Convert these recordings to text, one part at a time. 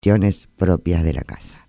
cuestiones propias de la casa.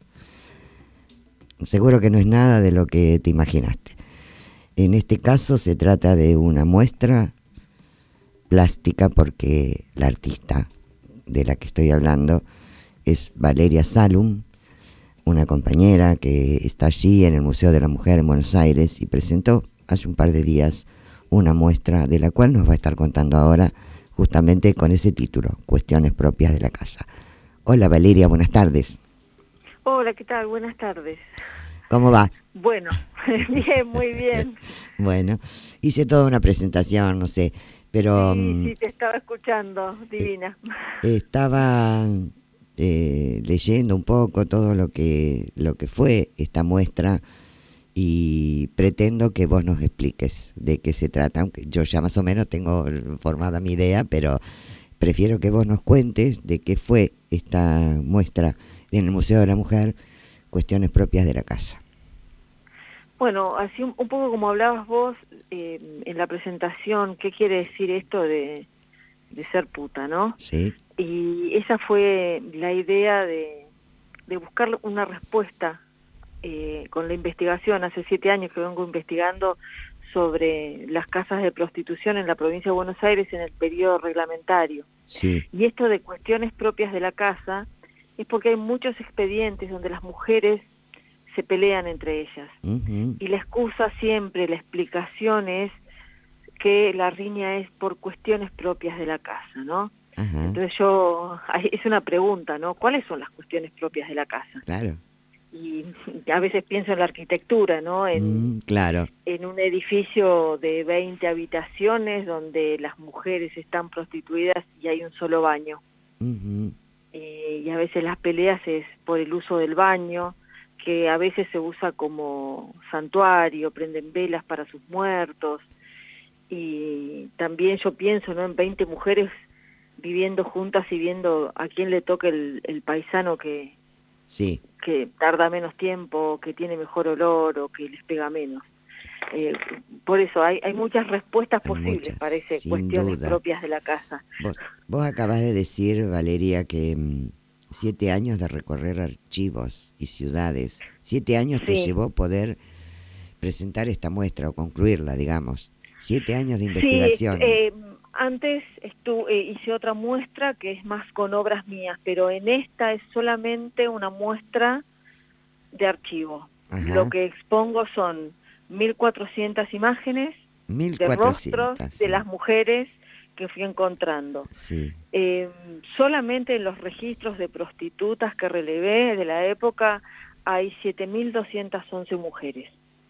Seguro que no es nada de lo que te imaginaste. En este caso se trata de una muestra plástica porque la artista de la que estoy hablando es Valeria Salum, una compañera que está allí en el Museo de la Mujer en Buenos Aires y presentó hace un par de días una muestra de la cual nos va a estar contando ahora justamente con ese título, Cuestiones propias de la casa. Hola Valeria, buenas tardes. Hola, ¿qué tal? Buenas tardes. ¿Cómo va? Bueno, bien, muy bien. Bueno, hice toda una presentación, no sé, pero Sí, te estaba escuchando, divina. estaba leyendo un poco todo lo que fue esta muestra y pretendo que vos nos expliques de qué se trata, aunque yo ya más o menos tengo formada mi idea, pero prefiero que vos nos cuentes de qué fue esta muestra en el Museo de la Mujer, Cuestiones propias de la casa. Bueno, así un poco como hablabas vos en la presentación, ¿qué quiere decir esto de ser puta, no? Sí. Y esa fue la idea de buscar una respuesta con la investigación. Hace 7 años que vengo investigando sobre las casas de prostitución en la provincia de Buenos Aires en el periodo reglamentario. Sí. Y esto de cuestiones propias de la casa es porque hay muchos expedientes donde las mujeres se pelean entre ellas. Uh-huh. Y la excusa siempre, la explicación es que la riña es por cuestiones propias de la casa, ¿no? Ajá. Entonces es una pregunta, ¿no? ¿Cuáles son las cuestiones propias de la casa? Claro. Y a veces pienso en la arquitectura, ¿no? Claro. En un edificio de 20 habitaciones donde las mujeres están prostituidas y hay un solo baño. Uh-huh. Y a veces las peleas es por el uso del baño, que a veces se usa como santuario, prenden velas para sus muertos. Y también yo pienso, ¿no?, en 20 mujeres viviendo juntas y viendo a quién le toca el paisano que tarda menos tiempo, que tiene mejor olor o que les pega menos. Por eso hay muchas respuestas posibles, parece, cuestiones propias de la casa. Vos acabás de decir, Valeria, que 7 años de recorrer archivos y ciudades, 7 años te llevó poder presentar esta muestra o concluirla, digamos. 7 años de investigación. Sí, antes hice otra muestra que es más con obras mías, pero en esta es solamente una muestra de archivo. Ajá. Lo que expongo son 1.400 imágenes 1.400, de rostros sí, de las mujeres que fui encontrando. Sí. Solamente en los registros de prostitutas que relevé de la época hay 7.211 mujeres.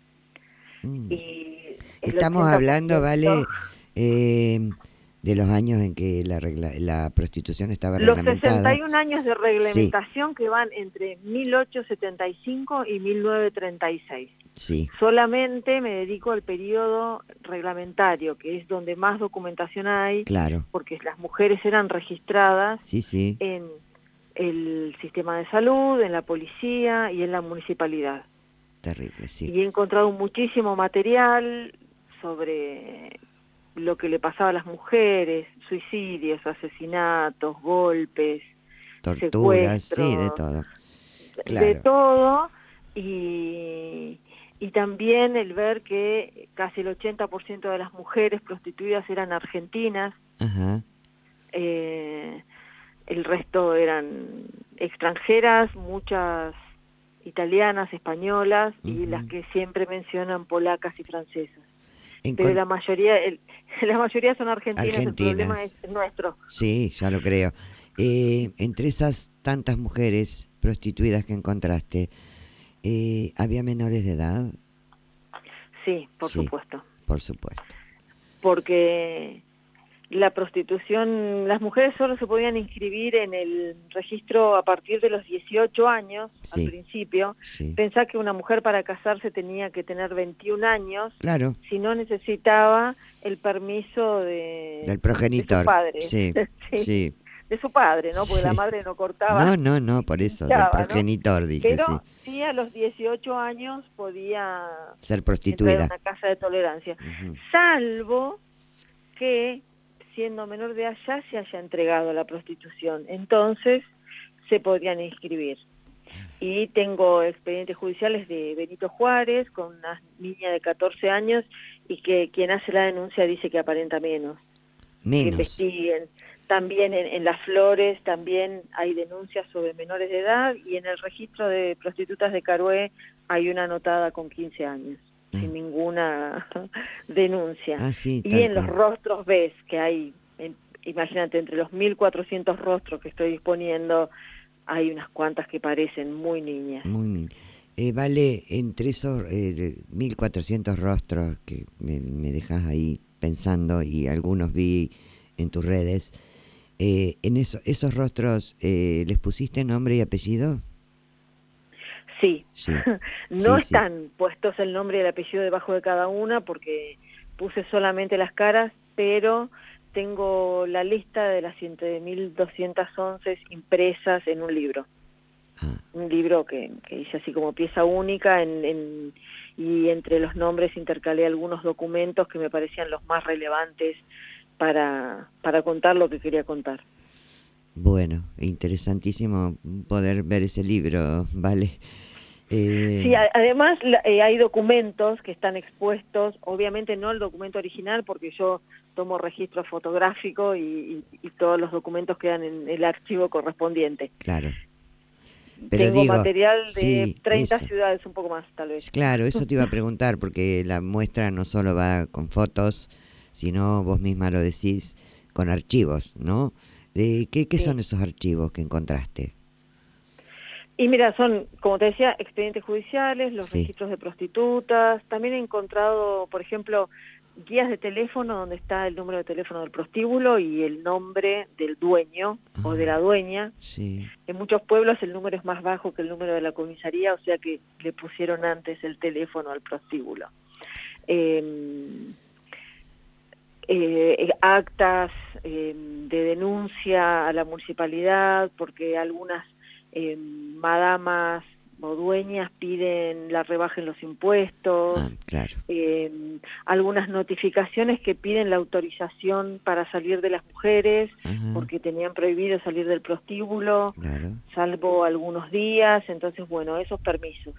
Y estamos hablando, Vale, de los años en que la prostitución estaba reglamentada. Los 61 años de reglamentación que van entre 1875 y 1936. Sí. Solamente me dedico al periodo reglamentario, que es donde más documentación hay, claro, porque las mujeres eran registradas en el sistema de salud, en la policía y en la municipalidad. Terrible, sí. Y he encontrado muchísimo material sobre lo que le pasaba a las mujeres, suicidios, asesinatos, golpes, torturas, secuestros, sí, de todo. Claro. De todo, y también el ver que casi el 80% de las mujeres prostituidas eran argentinas. Ajá. El resto eran extranjeras, muchas italianas, españolas, y las que siempre mencionan polacas y francesas. Pero la mayoría son argentinas, el problema es nuestro. Sí, ya lo creo. Entre esas tantas mujeres prostituidas que encontraste, ¿había menores de edad? Sí, por supuesto. Por supuesto. Porque la prostitución, las mujeres solo se podían inscribir en el registro a partir de los 18 años, al principio. Pensá que una mujer para casarse tenía que tener 21 años, claro, si no necesitaba el permiso del progenitor. De su padre. Sí. De su padre, ¿no? Porque la madre no cortaba. No, por eso, del progenitor, ¿no? Dije. Pero sí a los 18 años podía ser prostituida. Entrar a una casa de tolerancia. Salvo que siendo menor de edad ya se haya entregado a la prostitución. Entonces se podrían inscribir. Y tengo expedientes judiciales de Benito Juárez con una niña de 14 años y que quien hace la denuncia dice que aparenta menos. Que investiguen. También en Las Flores también hay denuncias sobre menores de edad y en el registro de prostitutas de Carué hay una anotada con 15 años, sin ninguna denuncia. Sí, y en los rostros ves que hay, imagínate, entre los 1.400 rostros que estoy disponiendo, hay unas cuantas que parecen muy niñas. Muy niñas. Vale, entre esos 1.400 rostros que me dejas ahí pensando, y algunos vi en tus redes, en esos rostros, ¿les pusiste nombre y apellido? Sí, sí. No están puestos el nombre y el apellido debajo de cada una porque puse solamente las caras, pero tengo la lista de las 1.211 impresas en un libro. Un libro que hice así como pieza única y entre los nombres intercalé algunos documentos que me parecían los más relevantes para contar lo que quería contar. Bueno, interesantísimo poder ver ese libro, ¿vale? Sí, además hay documentos que están expuestos, obviamente no el documento original porque yo tomo registro fotográfico y todos los documentos quedan en el archivo correspondiente. Claro. Pero tengo material de 30 eso. ciudades, un poco más tal vez. Claro, eso te iba a preguntar, porque la muestra no solo va con fotos, sino, vos misma lo decís, con archivos, ¿no? ¿Qué son esos archivos que encontraste? Y mira, son, como te decía, expedientes judiciales, los registros de prostitutas. También he encontrado, por ejemplo, guías de teléfono donde está el número de teléfono del prostíbulo y el nombre del dueño o de la dueña. Sí. En muchos pueblos el número es más bajo que el número de la comisaría, o sea que le pusieron antes el teléfono al prostíbulo. Actas de denuncia a la municipalidad porque algunas madamas o dueñas piden la rebaja en los impuestos, claro. Algunas notificaciones que piden la autorización para salir de las mujeres, porque tenían prohibido salir del prostíbulo, salvo algunos días. Entonces, bueno, esos permisos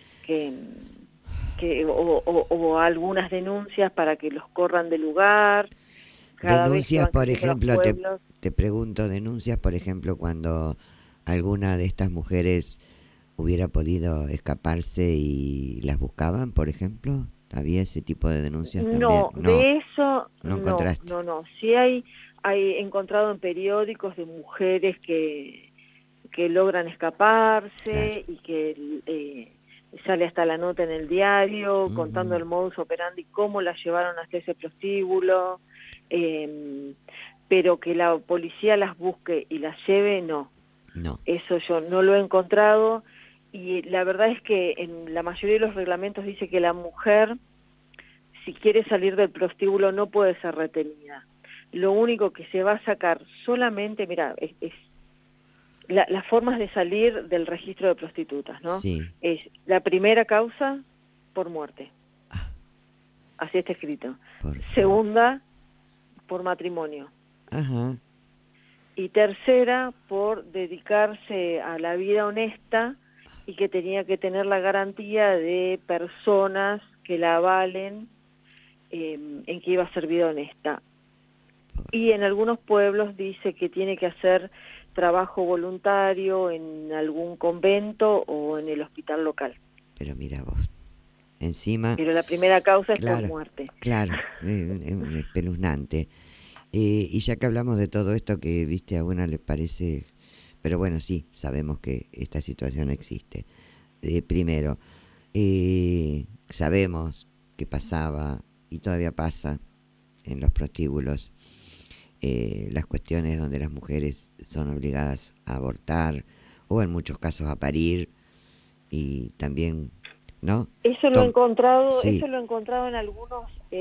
o algunas denuncias para que los corran del lugar. Denuncias, por ejemplo, te pregunto, denuncias, por ejemplo, cuando alguna de estas mujeres hubiera podido escaparse y las buscaban, por ejemplo. ¿Había ese tipo de denuncias también? No, de eso no encontraste. No. Sí hay encontrado en periódicos de mujeres que logran escaparse y que sale hasta la nota en el diario contando el modus operandi, cómo las llevaron hasta ese prostíbulo, pero que la policía las busque y las lleve, no. Eso yo no lo he encontrado. Y la verdad es que en la mayoría de los reglamentos dice que la mujer, si quiere salir del prostíbulo, no puede ser retenida. Lo único que se va a sacar solamente, mira, es las formas de salir del registro de prostitutas, ¿no? Sí. Es la primera causa por muerte. Así está escrito. Segunda, por matrimonio. Y tercera, por dedicarse a la vida honesta y que tenía que tener la garantía de personas que la avalen en que iba a ser vida honesta. Y en algunos pueblos dice que tiene que hacer trabajo voluntario en algún convento o en el hospital local. Pero mira vos, encima... Pero la primera causa es por muerte. Claro, espeluznante. Y ya que hablamos de todo esto que, viste, a una le parece... Pero bueno, sí, sabemos que esta situación existe. Primero, sabemos que pasaba y todavía pasa en los prostíbulos las cuestiones donde las mujeres son obligadas a abortar o en muchos casos a parir, y también, ¿no? Eso lo he encontrado en algunos,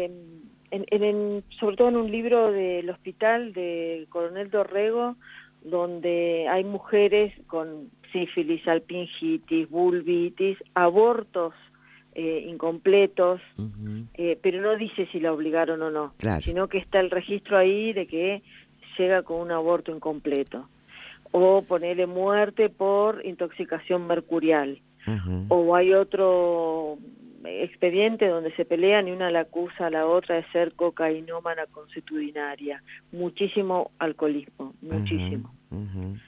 sobre todo en un libro del hospital de Coronel Dorrego, donde hay mujeres con sífilis, salpingitis, vulvitis, abortos incompletos, pero no dice si la obligaron o no, sino que está el registro ahí de que llega con un aborto incompleto. o ponerle muerte por intoxicación mercurial. Ajá. O hay otro expediente donde se pelean y una la acusa a la otra de ser cocainómana consuetudinaria. Muchísimo alcoholismo, muchísimo. Ajá, ajá.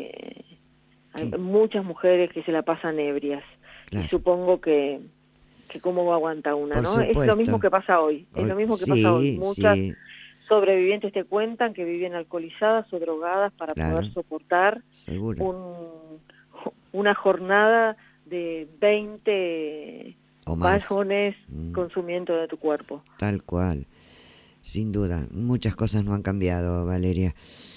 Hay Sí, muchas mujeres que se la pasan ebrias y claro. supongo que cómo va a aguantar una, Por ¿no? Es lo mismo supuesto. que pasa hoy, es lo mismo que pasa hoy. Sí, Muchas sí, sobrevivientes te cuentan que viven alcoholizadas o drogadas para poder claro, soportar seguro. un, una jornada de 20 O más. vagones Mm, consumiendo de tu cuerpo. tal cual. Sin duda. Muchas cosas no han cambiado, Valeria.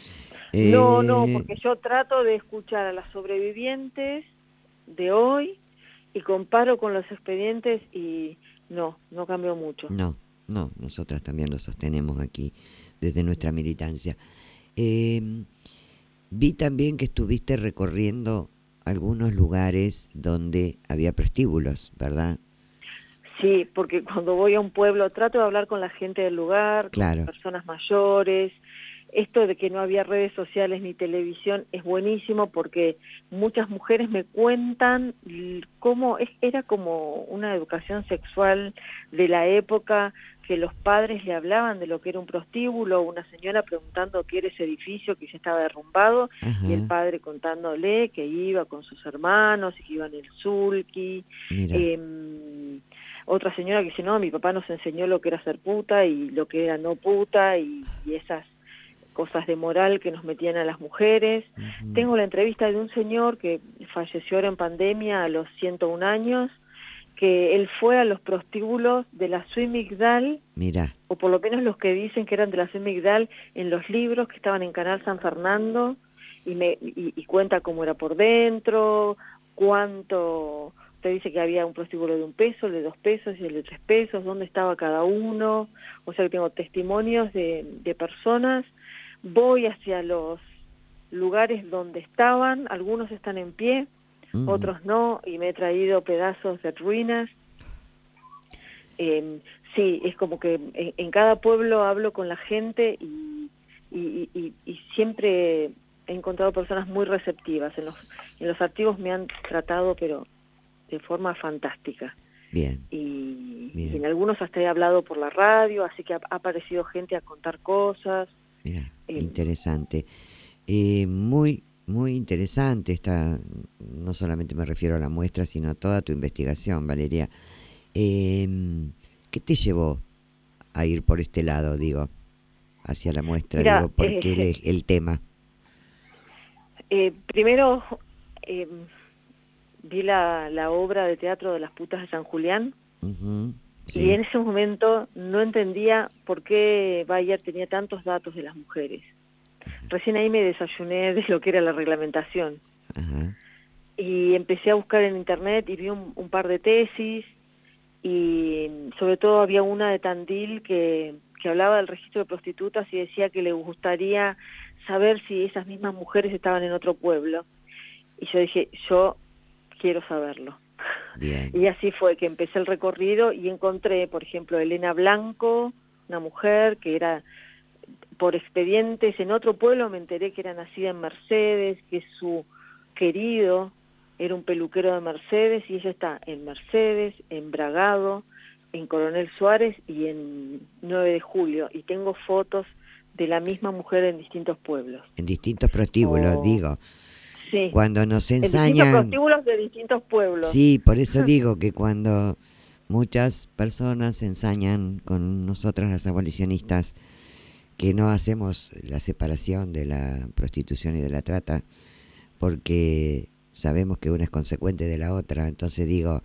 No, Eh, porque yo trato de escuchar a las sobrevivientes de hoy y comparo con los expedientes y no cambió mucho. no, no, nosotras también lo sostenemos aquí desde nuestra militancia. Eh, Vi también que estuviste recorriendo algunos lugares donde había prostíbulos, ¿verdad? Sí, porque cuando voy a un pueblo trato de hablar con la gente del lugar, con Claro. personas mayores. Esto de que no había redes sociales ni televisión es buenísimo porque muchas mujeres me cuentan cómo era como una educación sexual de la época, que los padres le hablaban de lo que era un prostíbulo, una señora preguntando qué era ese edificio que ya estaba derrumbado y el Ajá, padre contándole que iba con sus hermanos y que iba en el sulky. mira. Otra señora que dice, no, mi papá nos enseñó lo que era ser puta y lo que era no puta y esas cosas de moral que nos metían a las mujeres. Ujú, Tengo la entrevista de un señor que falleció ahora en pandemia a los 101 años, que él fue a los prostíbulos de la Suimigdal, mira. o por lo menos los que dicen que eran de la Suimigdal en los libros que estaban en Canal San Fernando, y cuenta cómo era por dentro, cuánto. Te dice que había un prostíbulo de 1 peso, el de 2 pesos y el de 3 pesos, dónde estaba cada uno. O sea que tengo testimonios de personas. Voy hacia los lugares donde estaban, algunos están en pie, Ujú. otros no, y me he traído pedazos de ruinas. Sí, es como que en cada pueblo hablo con la gente y siempre he encontrado personas muy receptivas. En los archivos me han tratado, pero de forma fantástica. Bien, Y en bien. algunos hasta he hablado por la radio, así que ha aparecido gente a contar cosas. Mira, Eh, interesante. Muy, muy interesante esta, no solamente me refiero a la muestra, sino a toda tu investigación, Valeria. ¿Qué te llevó a ir por este lado, digo, hacia la muestra? Mira, Digo, ¿por qué el tema? primero eh, vi la obra de teatro de las putas de San Julián Ujú, y sí, en ese momento no entendía por qué Bayer tenía tantos datos de las mujeres. Recién ahí me desayuné de lo que era la reglamentación ajá, y empecé a buscar en internet y vi un par de tesis y sobre todo había una de Tandil que hablaba del registro de prostitutas y decía que le gustaría saber si esas mismas mujeres estaban en otro pueblo. Y yo dije, yo quiero saberlo. bien. Y así fue que empecé el recorrido y encontré, por ejemplo, Elena Blanco, una mujer que era por expedientes en otro pueblo, me enteré que era nacida en Mercedes, que su querido era un peluquero de Mercedes y ella está en Mercedes, en Bragado, en Coronel Suárez y en 9 de Julio. Y tengo fotos de la misma mujer en distintos pueblos. En distintos prostíbulos, O, digo, sí, cuando nos en distintos ensañan, prostíbulos de distintos pueblos. sí, por eso digo que cuando muchas personas ensañan con nosotras las abolicionistas que no hacemos la separación de la prostitución y de la trata, porque sabemos que una es consecuente de la otra, entonces digo,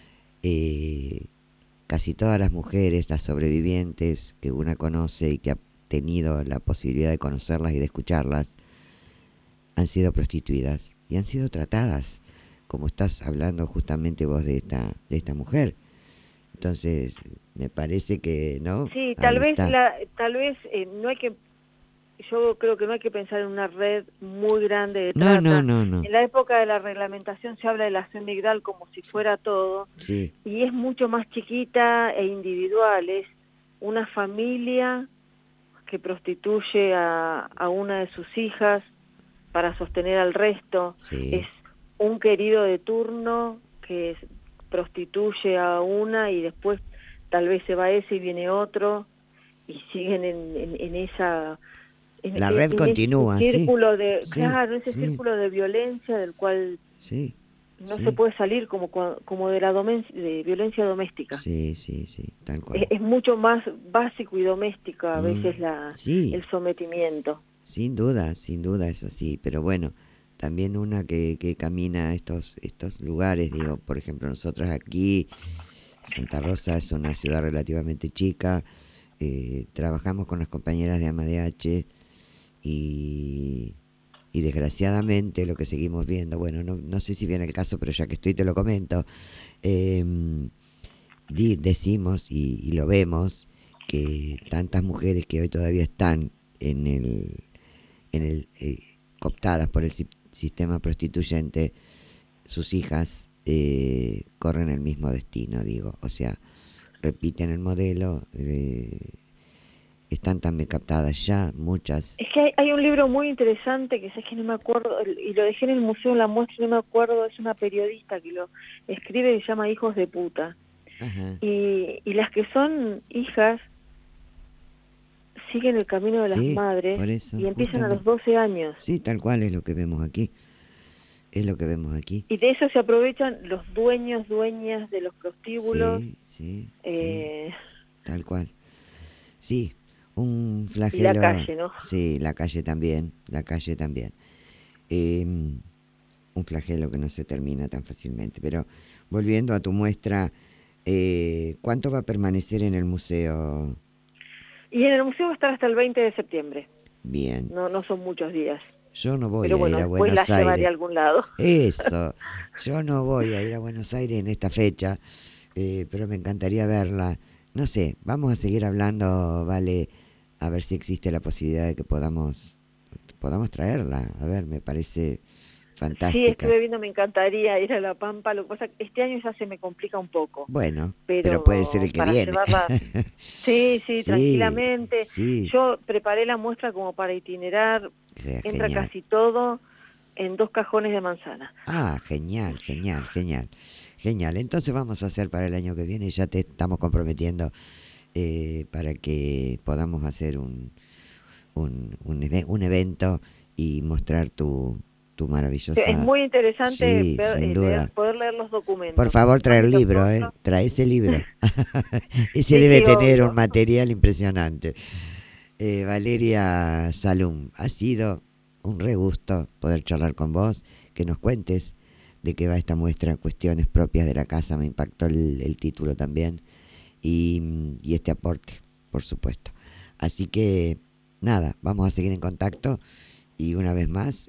eh, casi todas las mujeres, las sobrevivientes que una conoce y que ha tenido la posibilidad de conocerlas y de escucharlas, han sido prostituidas y han sido tratadas, como estás hablando justamente vos de esta mujer. Entonces, me parece que, ¿no? Sí, Ahí está. tal vez no hay que, yo creo que no hay que pensar en una red muy grande de No, no, trata. no, no. En la época de la reglamentación se habla de la acción migral como si fuera todo, Sí, y es mucho más chiquita e individual. Es una familia que prostituye a una de sus hijas para sostener al resto. Sí. Es un querido de turno que prostituye a una y después tal vez se va ese y viene otro y siguen en esa... La red continúa, ese círculo de, sí, claro, ese sí, círculo de violencia del cual sí, no sí, se puede salir como de la de violencia doméstica. sí, sí, sí, tal cual. Es mucho más básico y doméstico a veces Sí, el sometimiento. sin duda es así, pero bueno, también una que camina a estos lugares, digo, por ejemplo, nosotros aquí, Santa Rosa es una ciudad relativamente chica, trabajamos con las compañeras de AMADH y, y desgraciadamente lo que seguimos viendo, bueno, no sé si viene el caso, pero ya que estoy te lo comento, eh, decimos y lo vemos que tantas mujeres que hoy todavía están en el cooptadas por el sistema prostituyente, sus hijas corren el mismo destino, digo, o sea, repiten el modelo, están también captadas ya muchas. Es que hay un libro muy interesante que es que no me acuerdo, y lo dejé en el museo en la muestra, no me acuerdo, es una periodista que lo escribe y se llama Hijos de puta. Ajá. Y las que son hijas siguen el camino de las Sí, madres por eso, y empiezan a los justamente. 12 años. Sí, tal cual es lo que vemos aquí. Es lo que vemos aquí. Y de eso se aprovechan los dueñas de los prostíbulos. Sí, sí, sí, eh, tal cual. Sí, un y la flagelo. calle, ¿no? Sí, la calle también, la calle también. Eh, un flagelo que no se termina tan fácilmente. Pero volviendo a tu muestra, ¿cuánto va a permanecer en el museo? Y en el museo va a estar hasta el 20 de septiembre. Bien. No son muchos días. Yo no voy Pero a bueno, ir a después la Buenos llevaré Aires. a algún lado. Eso, yo no voy a ir a Buenos Aires en esta fecha, pero me encantaría verla. No sé, vamos a seguir hablando, Vale, a ver si existe la posibilidad de que podamos traerla. A ver, me parece Sí, fantástica. estuve viendo, me encantaría ir a La Pampa. Lo que pasa es que este año ya se me complica un poco. Bueno, pero puede ser el Pero que para viene. llevarla... Sí, Sí, tranquilamente. sí, Yo preparé la muestra como para itinerar. Entra genial. casi todo en 2 cajones de manzana. Ah, genial, genial, genial. Genial, entonces vamos a hacer para el año que viene, ya te estamos comprometiendo para que podamos hacer un evento y mostrar tu Es maravillosa... muy interesante Sí, sin duda. poder leer los Por documentos. favor, trae Más el que los libro, otros. trae ese libro. Ese Sí, debe sí, tener un obvio. material impresionante. Valeria Salum, ha sido un re gusto poder charlar con vos, que nos cuentes de qué va esta muestra, cuestiones propias de la casa, me impactó el título también, y este aporte, por supuesto. Así que, nada, vamos a seguir en contacto y una vez más,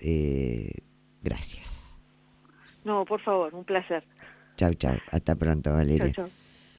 gracias. No, por favor, un placer. Chau, chau, hasta pronto, Chao, Valeria. chao.